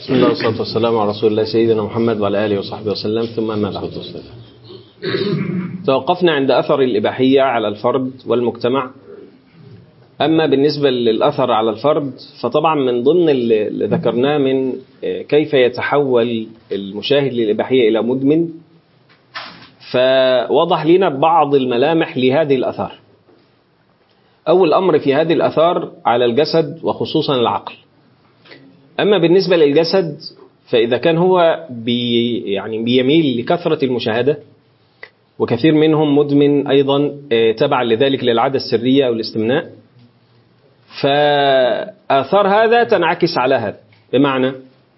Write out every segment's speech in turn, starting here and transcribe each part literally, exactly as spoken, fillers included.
بسم الله والصلاة والسلام على رسول الله سيدنا محمد وعلى آله وصحبه وسلم، ثم ما بعد. توقفنا عند أثر الإباحية على الفرد والمجتمع. أما بالنسبة للأثر على الفرد فطبعا من ضمن اللي ذكرناه من كيف يتحول المشاهد للإباحية إلى مدمن، فوضح لنا بعض الملامح لهذه الأثار. أول أمر في هذه الأثار على الجسد وخصوصا العقل. أما بالنسبة للجسد فإذا كان هو بي يعني بيميل لكثرة المشاهدة، وكثير منهم مدمن أيضا تبع لذلك للعادة السرية أو الاستمناء، فآثار هذا تنعكس على هذا، بمعنى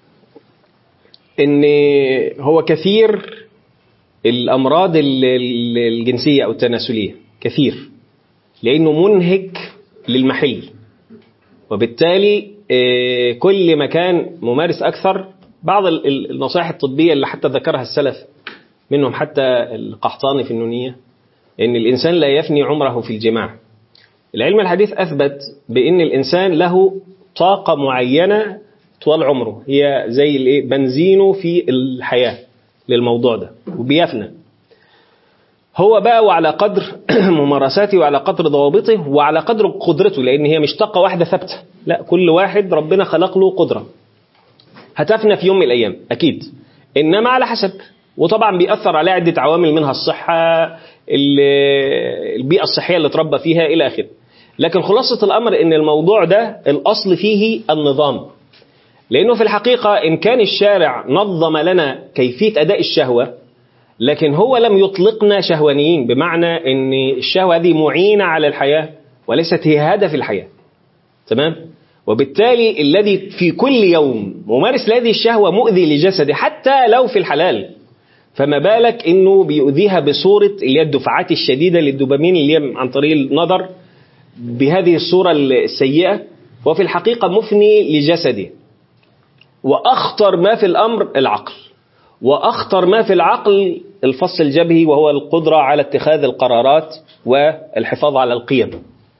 أن هو كثير الأمراض الجنسية أو التناسلية كثير، لأنه منهك للمحل، وبالتالي كل ما كان ممارس أكثر. بعض النصائح الطبية اللي حتى ذكرها السلف منهم حتى القحطاني في النونية، أن الإنسان لا يفني عمره في الجماع. العلم الحديث أثبت بأن الإنسان له طاقة معينة طوال عمره، هي زي بنزينه في الحياة للموضوع ده، وبيفنى هو بقى، وعلى قدر ممارساته وعلى قدر ضوابطه وعلى قدر قدرته، لأن هي مش طاقة واحدة ثابتة، لا، كل واحد ربنا خلق له قدرة هتفنى في يوم من الأيام أكيد، إنما على حسب. وطبعا بيأثر على عدة عوامل، منها الصحة، البيئة الصحية اللي تربى فيها إلى آخره. لكن خلاصة الأمر إن الموضوع ده الأصل فيه النظام، لأنه في الحقيقة إن كان الشارع نظم لنا كيفية أداء الشهوة، لكن هو لم يطلقنا شهوانيين، بمعنى أن الشهوة هذه معينة على الحياة وليست هي هدف الحياة، تمام؟ وبالتالي الذي في كل يوم ممارس لهذه الشهوة مؤذي لجسده حتى لو في الحلال، فما بالك أنه بيؤذيها بصورة اللي هي الدفعات الشديدة للدوبامين اللي هي عن طريق النظر بهذه الصورة السيئة، وفي الحقيقة مفني لجسده. وأخطر ما في الأمر العقل، وأخطر ما في العقل الفص الجبهي، وهو القدرة على اتخاذ القرارات والحفاظ على القيم.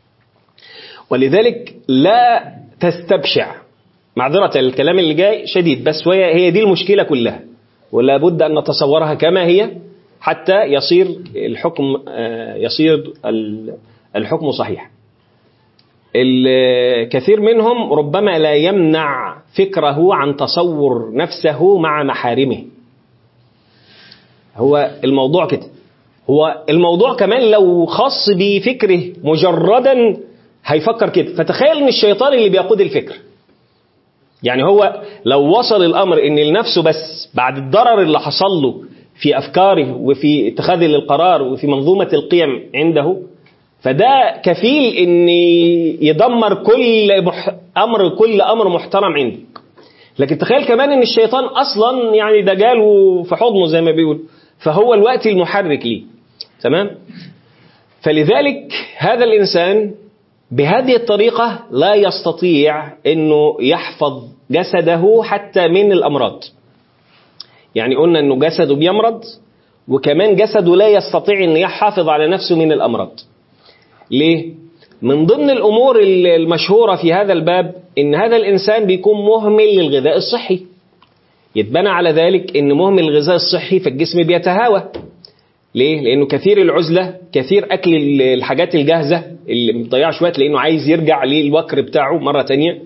ولذلك لا تستبشع، معذرة الكلام اللي جاي شديد، بس هي هي دي المشكلة كلها، ولا بد أن نتصورها كما هي حتى يصير الحكم يصير الحكم صحيح. الكثير منهم ربما لا يمنع فكره عن تصور نفسه مع محارمه. هو الموضوع كده، هو الموضوع كمان لو خاص بفكره مجردا هيفكر كده. فتخيل ان الشيطان اللي بيقود الفكر، يعني هو لو وصل الامر ان لنفسه بس بعد الضرر اللي حصل له في افكاره وفي اتخاذه للقرار وفي منظومة القيم عنده، فده كفيل ان يدمر كل مح... امر كل امر محترم عنده. لكن تخيل كمان ان الشيطان اصلا يعني ده جاله في حضنه زي ما بيقول، فهو الوقت المحرك ليه، تمام؟ فلذلك هذا الانسان بهذه الطريقة لا يستطيع انه يحفظ جسده حتى من الامراض. يعني قلنا انه جسده بيمرض، وكمان جسده لا يستطيع ان يحافظ على نفسه من الامراض. ليه؟ من ضمن الأمور المشهورة في هذا الباب إن هذا الإنسان بيكون مهمل للغذاء الصحي. يتبنى على ذلك إن مهمل للغذاء الصحي فالجسم بيتهاوى. ليه؟ لأنه كثير العزلة، كثير أكل الحاجات الجاهزة اللي مضيع شوية، لأنه عايز يرجع للوكر بتاعه مرة تانية،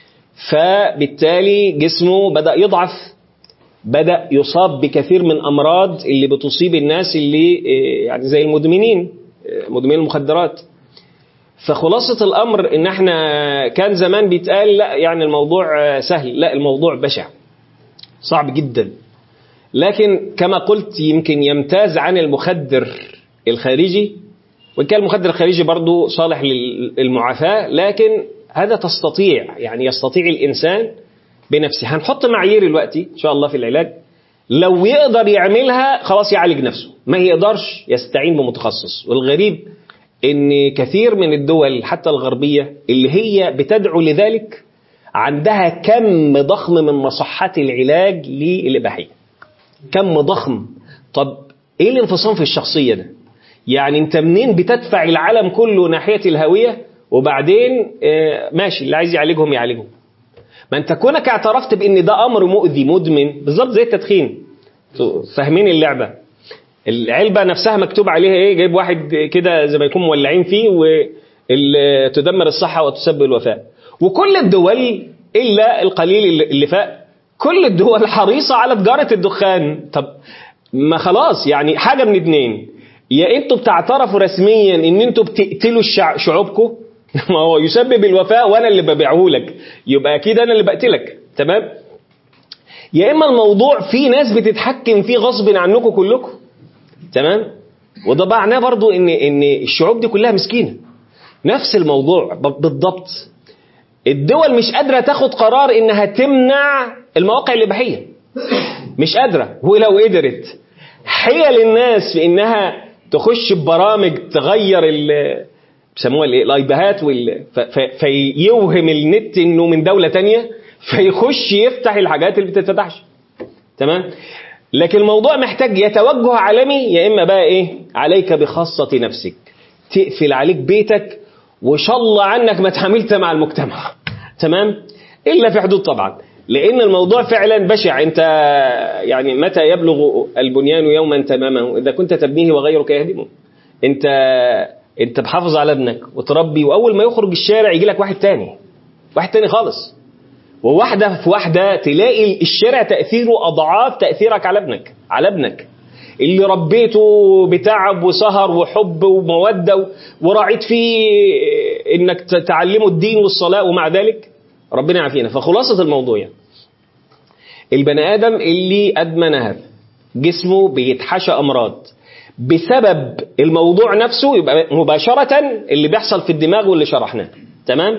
فبالتالي جسمه بدأ يضعف، بدأ يصاب بكثير من أمراض اللي بتصيب الناس اللي يعني زي المدمنين، مدمنين المخدرات. فخلاصة الأمر إن احنا كان زمان بيتقال لا يعني الموضوع سهل، لا، الموضوع بشع صعب جدا. لكن كما قلت يمكن يمتاز عن المخدر الخارجي، وكان المخدر الخارجي برضو صالح للمعافاة، لكن هذا تستطيع يعني يستطيع الإنسان بنفسه. هنحط معايير الوقت إن شاء الله في العلاج، لو يقدر يعملها خلاص يعالج نفسه، ما يقدرش يستعين بمتخصص. والغريب ان كثير من الدول حتى الغربية اللي هي بتدعو لذلك عندها كم ضخم من مصحات العلاج للإباحية، كم ضخم. طب ايه الانفصام في الشخصية ده؟ يعني انت منين بتدفع العالم كله ناحية الهوية، وبعدين ماشي اللي عايز يعالجهم يعالجهم. ما انت كونك اعترفت بان ده امر مؤذي مدمن بالظبط زي التدخين. فاهمين اللعبه؟ العلبه نفسها مكتوب عليها ايه؟ جايب واحد كده زي ما يكون مولعين فيه وتدمر الصحه وتسبب الوفاه. وكل الدول الا القليل اللي فاق، كل الدول حريصه على تجاره الدخان. طب ما خلاص يعني حاجه من اتنين، يا انتوا بتعترفوا رسميا ان انتوا بتقتلوا الشع... شعوبكم ما هو يسبب الوفاة وانا اللي ببيعه لك، يبقى اكيد انا اللي بقتلك. تمام؟ يا اما الموضوع في ناس بتتحكم فيه غصب عنكم كلكم. تمام؟ وده معناه برضو ان ان الشعوب دي كلها مسكينه. نفس الموضوع بالضبط. الدول مش قادره تاخد قرار انها تمنع المواقع الاباحيه، مش قادره. ولو قدرت حيل الناس في انها تخش ببرامج تغير ال بيسموها الايه الايباهات وال... ف... ف... فيوهم النت انه من دوله تانية، فيخش يفتح الحاجات اللي بتتفتحش. تمام؟ لكن الموضوع محتاج يتوجه عالمي، يا اما بقى ايه عليك بخاصه نفسك، تقفل عليك بيتك وشاء الله عنك ما تعاملت مع المجتمع. تمام؟ الا في حدود طبعا، لان الموضوع فعلا بشع. انت يعني متى يبلغ البنيان يوما تمامه اذا كنت تبنيه وغيرك يهدمه؟ انت انت بحافظ على ابنك وتربي، واول ما يخرج الشارع يجي لك واحد تاني، واحد تاني خالص، وواحده في واحده تلاقي الشارع تاثيره اضعاف تاثيرك على ابنك على ابنك اللي ربيته بتعب وسهر وحب وموده وراعيت فيه انك تعلمه الدين والصلاه، ومع ذلك ربنا يعافينا. فخلاصه الموضوع يعني البني ادم اللي ادمن هذا جسمه بيتحشى امراض بسبب الموضوع نفسه، يبقى مباشرة اللي بيحصل في الدماغ واللي شرحناه. تمام؟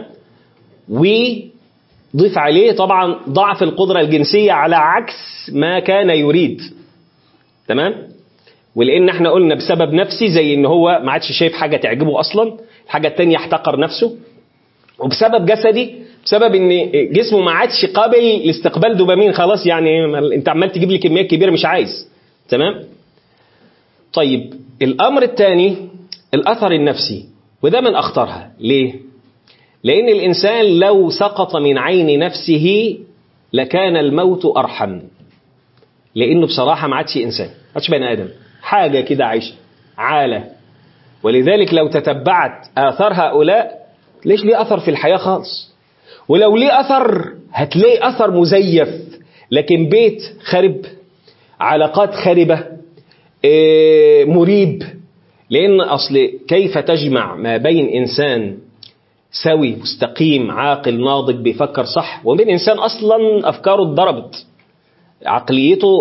وضيف عليه طبعا ضعف القدرة الجنسية على عكس ما كان يريد. تمام؟ ولأن احنا قلنا بسبب نفسي زي ان هو ما عادش شايف حاجة تعجبه أصلا، الحاجة التانية يحتقر نفسه. وبسبب جسدي بسبب ان جسمه ما عادش قابل لاستقبال دوبامين، خلاص يعني انت عمال تجيب لي كميات كبيرة مش عايز. تمام؟ طيب الأمر الثاني الأثر النفسي، وده من أخطرها. ليه؟ لأن الإنسان لو سقط من عين نفسه لكان الموت أرحم، لأنه بصراحة ما عادش إنسان، ما عادش بني آدم، حاجة كده عايشة عالة. ولذلك لو تتبعت آثار هؤلاء ليش ليه أثر في الحياة خالص، ولو ليه أثر هتلاقي أثر مزيف، لكن بيت خرب، علاقات خربة، مريب. لأن أصل كيف تجمع ما بين إنسان سوي مستقيم عاقل ناضج بيفكر صح وبين إنسان أصلا أفكاره اتضربت، عقليته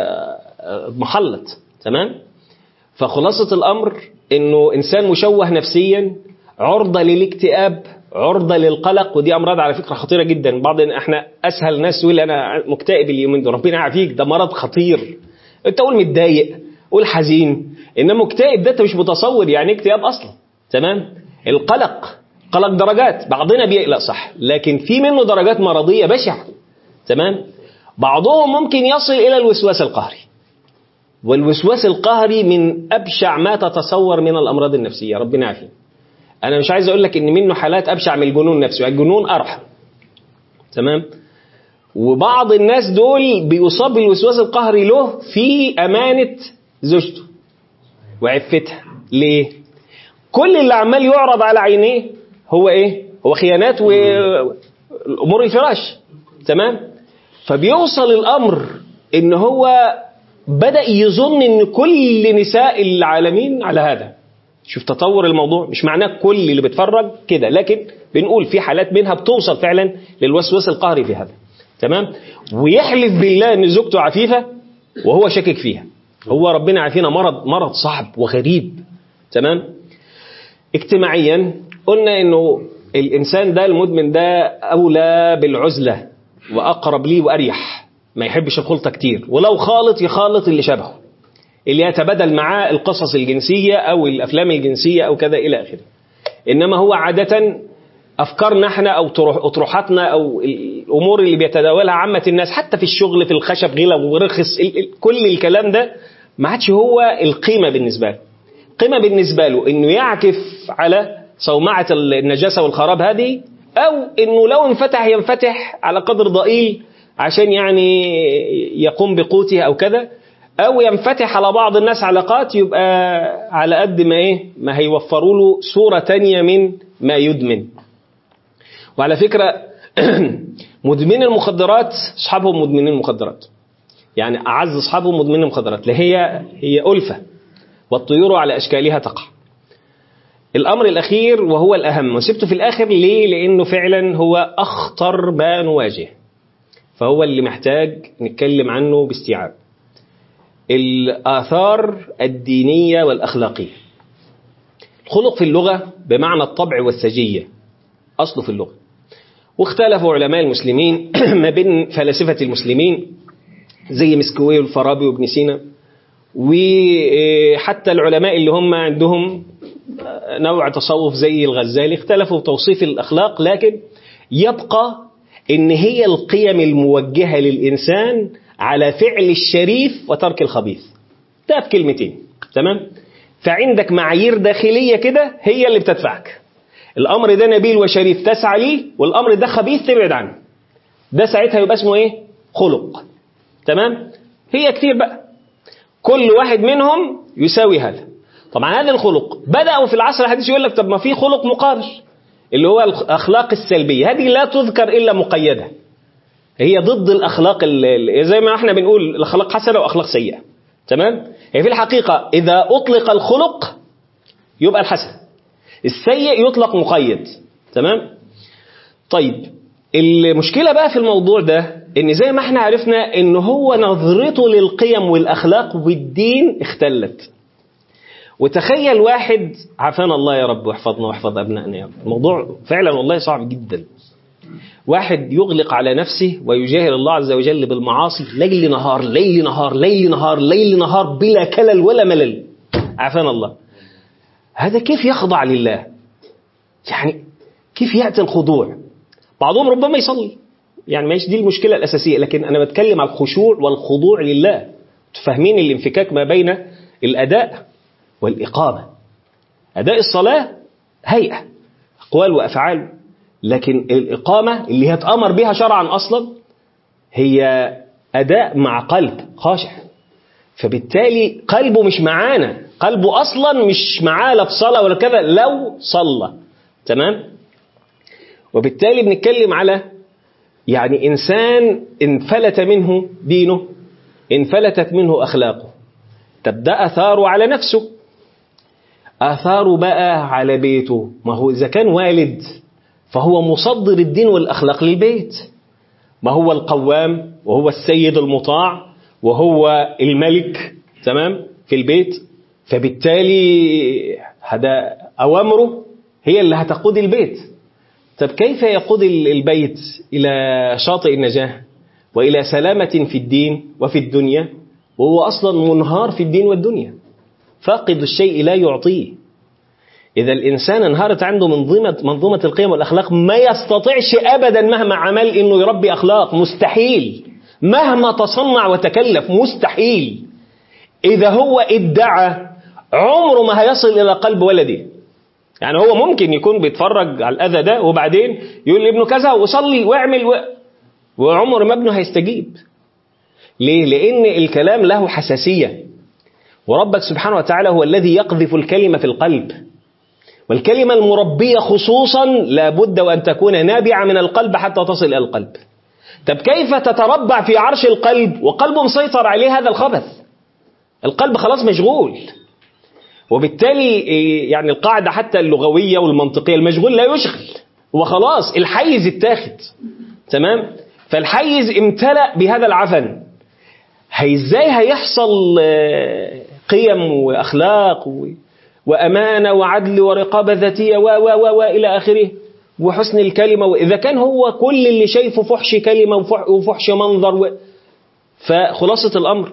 محلط. تمام؟ فخلاصة الأمر إنه إنسان مشوه نفسيا، عرضة للاكتئاب، عرضة للقلق، ودي أمراض على فكرة خطيرة جدا. بعض إحنا أسهل ناس يقول أنا مكتئب اليومين دول، ربنا يعافيك، ده مرض خطير. أنت قول متضايق، قول حزين، إنما مكتئب ده أنت مش متصور يعني اكتئاب أصلا. تمام؟ القلق قلق درجات، بعضنا بيقلق صح، لكن في منه درجات مرضية بشعة. تمام؟ بعضهم ممكن يصل إلى الوسواس القهري، والوسواس القهري من أبشع ما تتصور من الأمراض النفسية، ربنا يعافينا. أنا مش عايز أقول لك إن منه حالات أبشع من الجنون نفسه، الجنون أرحم. تمام؟ وبعض الناس دول بيصاب بالوسواس القهري له في أمانة زوجته وعفتها. ليه؟ كل اللي عمال يعرض على عينيه هو إيه؟ هو خيانات وأمور الفراش. تمام؟ فبيوصل الأمر إن هو بدأ يظن إن كل نساء العالمين على هذا. شوف تطور الموضوع، مش معناه كل اللي بتفرج كده، لكن بنقول في حالات منها بتوصل فعلا للوسواس القهري في هذا. تمام؟ ويحلف بالله ان زوجته عفيفة وهو شاكك فيها. هو ربنا عافينا مرض مرض صعب وغريب. تمام؟ اجتماعيا قلنا انه الانسان ده المدمن ده اولى بالعزلة واقرب ليه واريح، ما يحبش الخلطة كتير، ولو خالط يخالط اللي شبهه، اللي يتبادل معاه القصص الجنسية أو الأفلام الجنسية أو كذا إلى آخره. إنما هو عادة أفكارنا احنا أو أطروحاتنا أو الأمور اللي بيتداولها عامة الناس، حتى في الشغل في الخشب غلا ورخص، كل الكلام ده ما عادش هو القيمة بالنسبة له. القيمة بالنسبة له إنه يعكف على صومعة النجاسة والخراب هذه أو إنه لو انفتح ينفتح على قدر ضئيل عشان يعني يقوم بقوته أو كذا، أو ينفتح على بعض الناس علاقات يبقى على قد ما إيه ما هيوفروا له صورة تانية من ما يدمن. وعلى فكرة مدمن المخدرات أصحابهم مدمنين المخدرات، يعني أعز أصحابهم مدمنين المخدرات، هي هي ألفة والطيور على أشكالها تقع. الأمر الأخير وهو الأهم وسبته في الآخر ليه؟ لأنه فعلا هو أخطر ما نواجه، فهو اللي محتاج نتكلم عنه باستيعاب. الآثار الدينية والأخلاقية. الخلق في اللغة بمعنى الطبع والسجية، أصله في اللغة، واختلفوا علماء المسلمين ما بين فلاسفة المسلمين زي مسكوي والفارابي وابن سينا، وحتى العلماء اللي هم عندهم نوع تصوف زي الغزالي اختلفوا في توصيف الأخلاق، لكن يبقى إن هي القيم الموجهة للإنسان على فعل الشريف وترك الخبيث، ده بكلمتين. تمام؟ فعندك معايير داخلية كده هي اللي بتدفعك، الأمر ده نبيل وشريف تسعى ليه، والأمر ده خبيث تبعد عنه، ده ساعتها يبقى اسمه إيه؟ خلق. تمام؟ هي كتير بقى، كل واحد منهم يساوي هذا. طبعا هذا الخلق بدأوا في العصر الحديث يقول لك طب ما في خلق مقابل اللي هو الأخلاق السلبية، هذه لا تذكر إلا مقيدة، هي ضد الأخلاق اللي زي ما احنا بنقول الأخلاق حسنة وأخلاق سيئة. تمام؟ هي في الحقيقة إذا أطلق الخلق يبقى الحسن، السيء يطلق مقيد. تمام؟ طيب المشكلة بقى في الموضوع ده إن زي ما احنا عرفنا إن هو نظرته للقيم والأخلاق والدين اختلت. وتخيل واحد، عافانا الله يا رب واحفظنا واحفظ أبنائنا يا رب، الموضوع فعلا والله صعب جدا، واحد يغلق على نفسه ويجاهر الله عز وجل بالمعاصي ليل نهار ليل نهار ليل نهار ليل نهار بلا كلل ولا ملل، عافانا الله. هذا كيف يخضع لله؟ يعني كيف يأتي الخضوع؟ بعضهم ربما يصلي، يعني ماش دي المشكلة الأساسية، لكن أنا بتكلم على الخشوع والخضوع لله. تفهمين الانفكاك ما بين الأداء والإقامة. أداء الصلاة هيئة أقوال وأفعال، لكن الإقامة اللي هتأمر بها شرعا أصلا هي أداء مع قلب خاشع، فبالتالي قلبه مش معانا، قلبه أصلا مش معاه لا في صلاة ولا كذا لو صلى. تمام؟ وبالتالي بنتكلم على يعني إنسان انفلت منه دينه، انفلتت منه أخلاقه، تبدأ أثاره على نفسه، آثاره بقى على بيته. ما هو إذا كان والد فهو مصدر الدين والأخلاق للبيت، ما هو القوام وهو السيد المطاع وهو الملك. تمام؟ في البيت، فبالتالي هذا أوامره هي اللي هتقود البيت. طب كيف يقود البيت إلى شاطئ النجاة وإلى سلامة في الدين وفي الدنيا وهو أصلا منهار في الدين والدنيا، فاقد الشيء لا يعطيه؟ إذا الإنسان انهارت عنده منظومة منظومة القيم والأخلاق ما يستطيعش أبدا مهما عمل إنه يربي أخلاق، مستحيل، مهما تصنع وتكلف مستحيل. إذا هو ادعى عمره ما هيصل إلى قلب ولده. يعني هو ممكن يكون بيتفرج على الأذى ده وبعدين يقول لابنه كذا وصلي واعمل و... وعمر ما ابنه هيستجيب. ليه؟ لأن الكلام له حساسية، وربك سبحانه وتعالى هو الذي يقذف الكلمة في القلب، والكلمة المربية خصوصا لابد وأن تكون نابعة من القلب حتى تصل إلى القلب. طب كيف تتربع في عرش القلب وقلبه مسيطر عليه هذا الخبث؟ القلب خلاص مشغول. وبالتالي يعني القاعدة حتى اللغوية والمنطقية، المشغول لا يشغل، وخلاص الحيز اتاخد. تمام؟ فالحيز امتلأ بهذا العفن. هي ازاي هيحصل قيم وأخلاق وأمانة وعدل ورقابة ذاتية و و و وإلى آخره وحسن الكلمة، وإذا كان هو كل اللي شايفه فحش كلمة وفحش منظر و... فخلاصة الأمر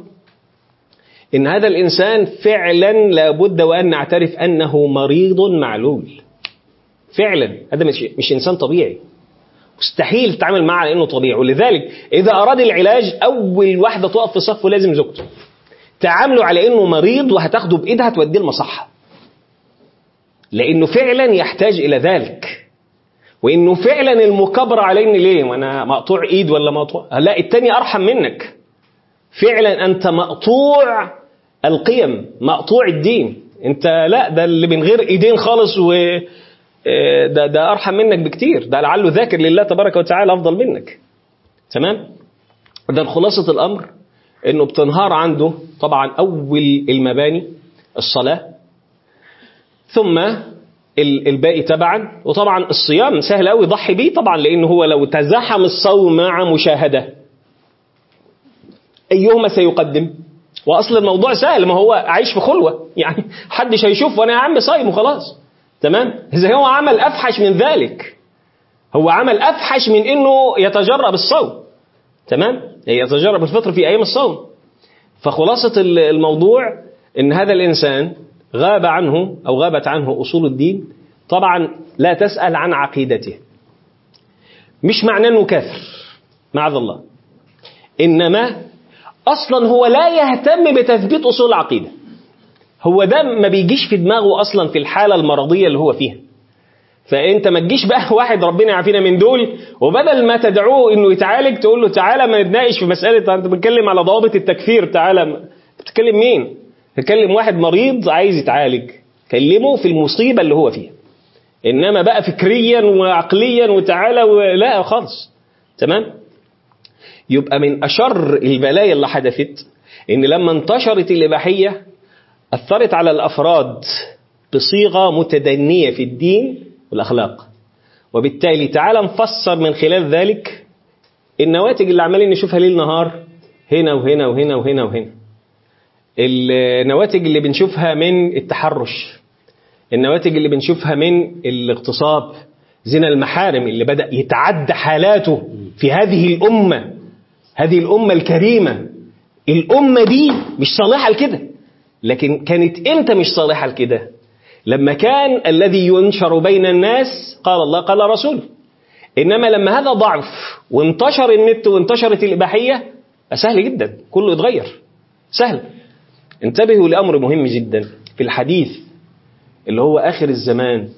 إن هذا الإنسان فعلا لابد وأن نعترف أنه مريض معلول فعلا. هذا مش, مش إنسان طبيعي، مستحيل تتعامل معه على إنه طبيعي. ولذلك إذا أراد العلاج أول واحدة تقف في صفه لازم زوجته، تعامله على إنه مريض وهتاخده بإيدها توديه المصحة، لأنه فعلا يحتاج إلى ذلك. وإنه فعلا المكابرة عليني ليه وأنا مقطوع إيد ولا مقطوع، لا التاني أرحم منك، فعلا أنت مقطوع القيم، مقطوع الدين، أنت لا ده اللي من غير إيدين خالص و ده, ده أرحم منك بكتير، ده لعله ذاكر لله تبارك وتعالى أفضل منك. تمام؟ ده خلاصة الأمر، إنه بتنهار عنده طبعا أول المباني الصلاة، ثم الباقي تبعا. وطبعا الصيام سهل قوي يضحي بيه طبعا، لأنه هو لو تزاحم الصوم مع مشاهدة أيهما سيقدم؟ وأصل الموضوع سهل، ما هو عايش في خلوة يعني حدش هيشوف وأنا يا عم صايم وخلاص. تمام؟ إذا هو عمل أفحش من ذلك، هو عمل أفحش من إنه يتجرب الصوم. تمام؟ يتجرب الفطر في أيام الصوم. فخلاصة الموضوع إن هذا الإنسان غاب عنه أو غابت عنه أصول الدين. طبعا لا تسأل عن عقيدته، مش معناه أنه كافر معاذ الله، إنما أصلا هو لا يهتم بتثبيت أصول العقيدة، هو ده ما بيجيش في دماغه أصلا في الحالة المرضية اللي هو فيها. فأنت ما تجيش بقى واحد ربنا يعافينا من دول وبدل ما تدعوه إنه يتعالج تقول له تعالى ما نتناقش في مسألة أنت بتتكلم على ضوابط التكفير، تعالى بتتكلم مين؟ تكلم واحد مريض عايز يتعالج، كلمه في المصيبة اللي هو فيها، إنما بقى فكريا وعقليا وتعالى لا خالص. تمام؟ يبقى من أشر البلايا اللي حدثت إن لما انتشرت الإباحية أثرت على الأفراد بصيغة متدنية في الدين والأخلاق، وبالتالي تعالى نفسر من خلال ذلك النواتج اللي عمالين نشوفها ليل نهار هنا وهنا وهنا وهنا وهنا. النواتج اللي بنشوفها من التحرش، النواتج اللي بنشوفها من الاغتصاب، زنا المحارم اللي بدأ يتعدى حالاته في هذه الأمة، هذه الأمة الكريمة. الأمة دي مش صالحة لكده، لكن كانت إمتى مش صالحة لكده؟ لما كان الذي ينشر بين الناس قال الله قال رسول. إنما لما هذا ضعف وانتشر النت وانتشرت الإباحية سهل جدا كله يتغير، سهل. انتبهوا لأمر مهم جدا في الحديث اللي هو آخر الزمان،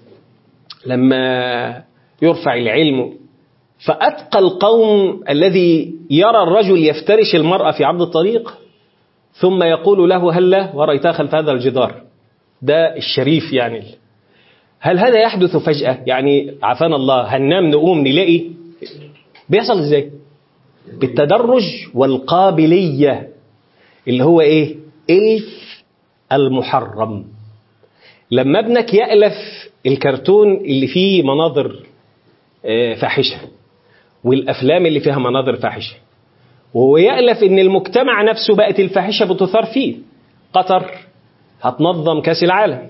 لما يرفع العلم فأتقى القوم الذي يرى الرجل يفترش المرأة في عرض الطريق ثم يقول له هلا ورأيتها خلف هذا الجدار، ده الشريف يعني. هل هذا يحدث فجأة؟ يعني عافانا الله هننام نقوم نلاقي؟ بيحصل ازاي؟ بالتدرج والقابلية، اللي هو ايه؟ إلف المحرم. لما ابنك يألف الكرتون اللي فيه مناظر فاحشة والأفلام اللي فيها مناظر فاحشة، وهو يألف ان المجتمع نفسه بقت الفاحشة بتثار فيه. قطر هتنظم كاس العالم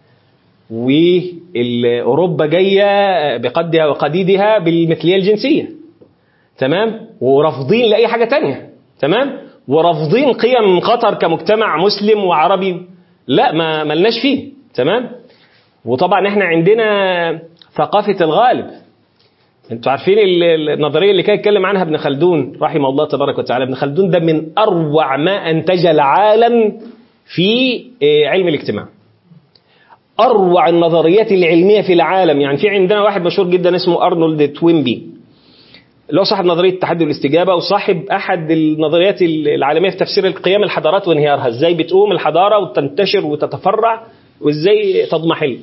وأوروبا جاية بقدها وقديدها بالمثلية الجنسية، تمام؟ ورافضين لأي حاجة تانية، تمام؟ ورافضين قيم قطر كمجتمع مسلم وعربي، لا ما ملناش فيه، تمام؟ وطبعا احنا عندنا ثقافة الغالب. انتوا عارفين النظرية اللي كان يتكلم عنها ابن خلدون رحمه الله تبارك وتعالى. ابن خلدون ده من أروع ما أنتج العالم في علم الاجتماع، أروع النظريات العلمية في العالم. يعني في عندنا واحد مشهور جدا اسمه أرنولد توينبي، اللي هو صاحب نظرية التحدي والاستجابة وصاحب أحد النظريات العالمية في تفسير القيام الحضارات وانهيارها، ازاي بتقوم الحضارة وتنتشر وتتفرع وازاي تضمحل.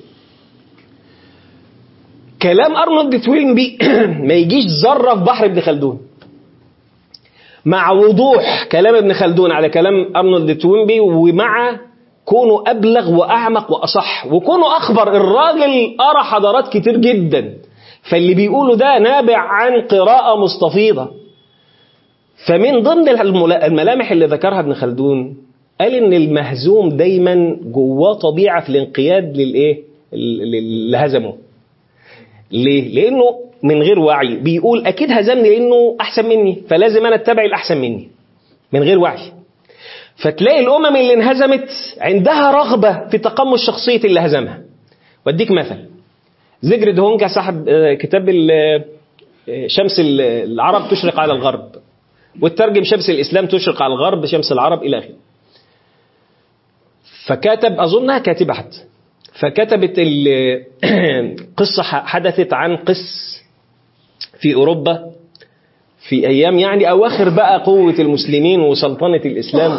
كلام أرنولد توينبي ما يجيش ذرة في بحر ابن خلدون، مع وضوح كلام ابن خلدون على كلام أرنولد توينبي، ومع كونه أبلغ وأعمق وأصح، وكونه أخبر الراجل أرى حضارات كتير جدا، فاللي بيقوله ده نابع عن قراءة مستفيضة. فمن ضمن الملامح اللي ذكرها ابن خلدون قال إن المهزوم دايما جواه طبيعة في الانقياد للإيه؟ اللي هزمه. ليه؟ لأنه من غير وعي بيقول أكيد هزمني لأنه أحسن مني، فلازم أنا أتبع الأحسن مني من غير وعي. فتلاقي الأمم اللي انهزمت عندها رغبة في تقمص شخصية اللي هزمها. واديك مثل، زيجرد هونكا صاحب كتاب شمس العرب تشرق على الغرب، والترجم شمس الإسلام تشرق على الغرب شمس العرب إلى آخره. فكاتب أظنها كاتبة حتى، فكتبت قصة حدثت عن قس في أوروبا في أيام يعني أواخر بقى قوة المسلمين وسلطنة الإسلام.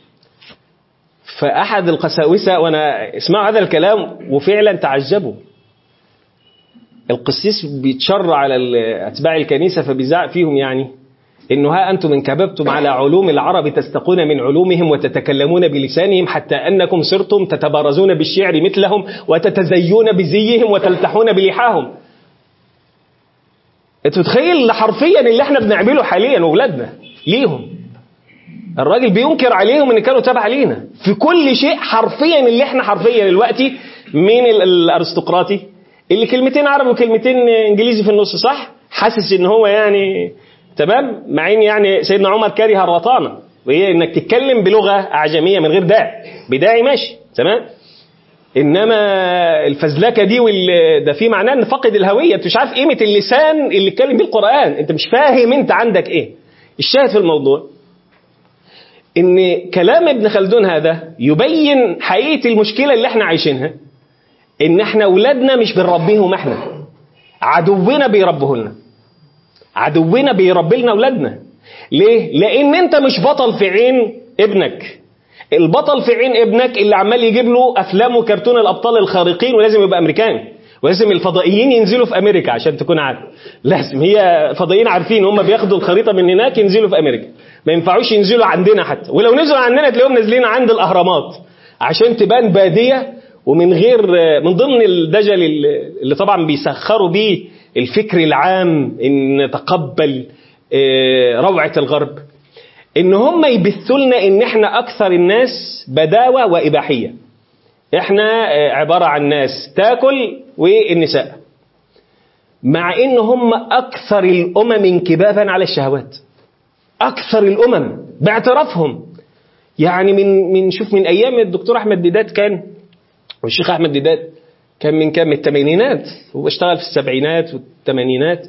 فأحد القساوسة، وأنا اسمعوا هذا الكلام وفعلا تعجبوا، القسيس بيتشر على أتباع الكنيسة فبيزعق فيهم يعني إنه ها أنتم انكببتم على علوم العرب تستقون من علومهم وتتكلمون بلسانهم حتى أنكم صرتم تتبارزون بالشعر مثلهم وتتزيون بزيهم وتلتحون بلحاهم. انت متخيل حرفيا اللي احنا بنعمله حاليا واولادنا ليهم؟ الراجل بينكر عليهم ان كانوا تابع لينا في كل شيء حرفيا. اللي احنا حرفيا دلوقتي مين الارستقراطي اللي كلمتين عربي وكلمتين انجليزي في النص، صح؟ حاسس ان هو يعني تمام، مع ان يعني سيدنا عمر كاره الرطانه، وهي انك تتكلم بلغه اعجميه من غير داعي، بداعي ماشي تمام، انما الفزلكه دي ده في معناه ان فقد الهويه. انت مش عارف قيمه اللسان اللي اتكلم بيه القران، انت مش فاهم انت عندك ايه. الشاهد في الموضوع ان كلام ابن خلدون هذا يبين حقيقه المشكله اللي احنا عايشينها، ان احنا اولادنا مش بنربيهم، احنا عدونا بيربوه لنا، عدونا بيربي لنا اولادنا. ليه؟ لان انت مش بطل في عين ابنك. البطل في عين ابنك اللي عمال يجيب له افلام وكرتون الابطال الخارقين، ولازم يبقى امريكاني، ولازم الفضائيين ينزلوا في امريكا عشان تكون عارف. لازم هي فضائيين عارفين هم بياخدوا الخريطه من هناك ينزلوا في امريكا، ما ينفعوش ينزلوا عندنا حتى، ولو نزلوا عندنا تلاقيهم نازلين عند الاهرامات عشان تبان باديه ومن غير، من ضمن الدجل اللي طبعا بيسخروا بيه الفكر العام ان نتقبل روعه الغرب، ان هم يبثوا لنا ان احنا اكثر الناس بداوه واباحيه. احنا عباره عن ناس تاكل والنساء، مع ان هم اكثر الامم انكبابا على الشهوات، اكثر الامم باعترافهم. يعني من من شوف من ايام الدكتور احمد ديدات كان، والشيخ احمد ديدات كان من كام، من الثمانينات، هو اشتغل في السبعينات والثمانينات.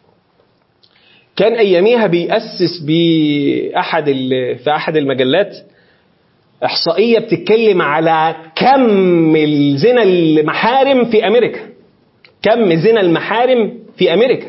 كان اياميها بيأسس بأحد في احد المجلات احصائيه بتتكلم على كم الزنا المحارم في امريكا، كم زنا المحارم في امريكا،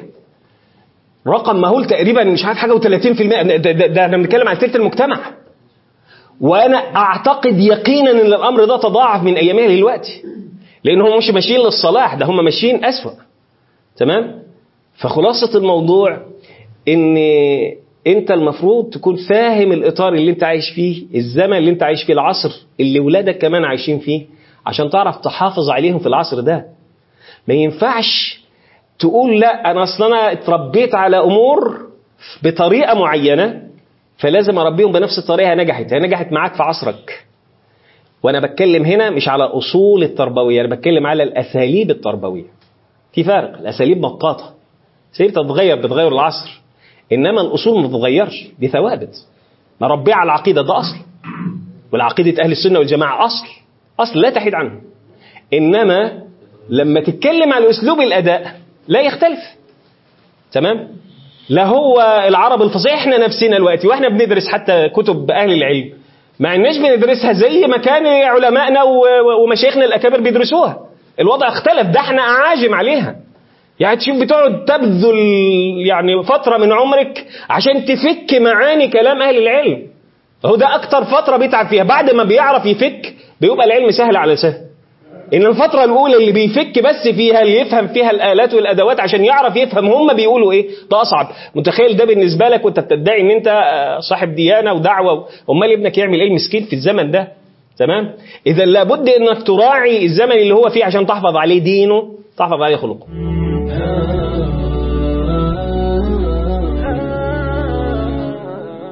رقم مهول تقريبا، مش عارف حاجه و30 في المية. ده, ده, ده احنا بنتكلم عن ثلث المجتمع. وانا اعتقد يقينا ان الامر ده تضاعف من ايامها دلوقتي، لان هم مش ماشيين للصلاح، ده هم ماشيين اسوأ. تمام. فخلاصه الموضوع ان انت المفروض تكون فاهم الاطار اللي انت عايش فيه، الزمن اللي انت عايش فيه، العصر اللي ولادك كمان عايشين فيه، عشان تعرف تحافظ عليهم في العصر ده. ما ينفعش تقول لا انا اصلا انا اتربيت على امور بطريقه معينه فلازم اربيهم بنفس الطريقه. نجحت هي نجحت معاك في عصرك. وانا بتكلم هنا مش على اصول التربويه، انا بتكلم على الاساليب التربويه. في فرق، الاساليب مطاطه، سير تتغير بتغير العصر، انما الاصول ما بتتغيرش، دي ثوابت مربيه على العقيده، ده اصل، والعقيده اهل السنه والجماعه اصل اصل لا تحيد عنه. انما لما تتكلم على اسلوب الاداء لا يختلف. تمام. لا هو العرب الفصيح، احنا نفسنا دلوقتي واحنا بندرس حتى كتب اهل العلم ما عندناش بندرسها زي ما كان علمائنا ومشايخنا الاكابر بيدرسوها. الوضع اختلف، ده احنا اعاجم عليها. يعني تشوف بتقعد تبذل يعني فتره من عمرك عشان تفك معاني كلام اهل العلم، هو ده اكتر فتره بيتعب فيها. بعد ما بيعرف يفك بيبقى العلم سهل على سهل. ان الفتره الاولى اللي بيفك بس فيها، اللي يفهم فيها الالات والادوات عشان يعرف يفهم هم بيقولوا ايه، ده اصعب. متخيل ده بالنسبه لك وانت بتدعي ان انت صاحب ديانه ودعوه، امال ابنك يعمل ايه مسكين في الزمن ده؟ تمام. اذا لابد انك تراعي الزمن اللي هو فيه عشان تحفظ عليه دينه، تحفظ عليه خلقه.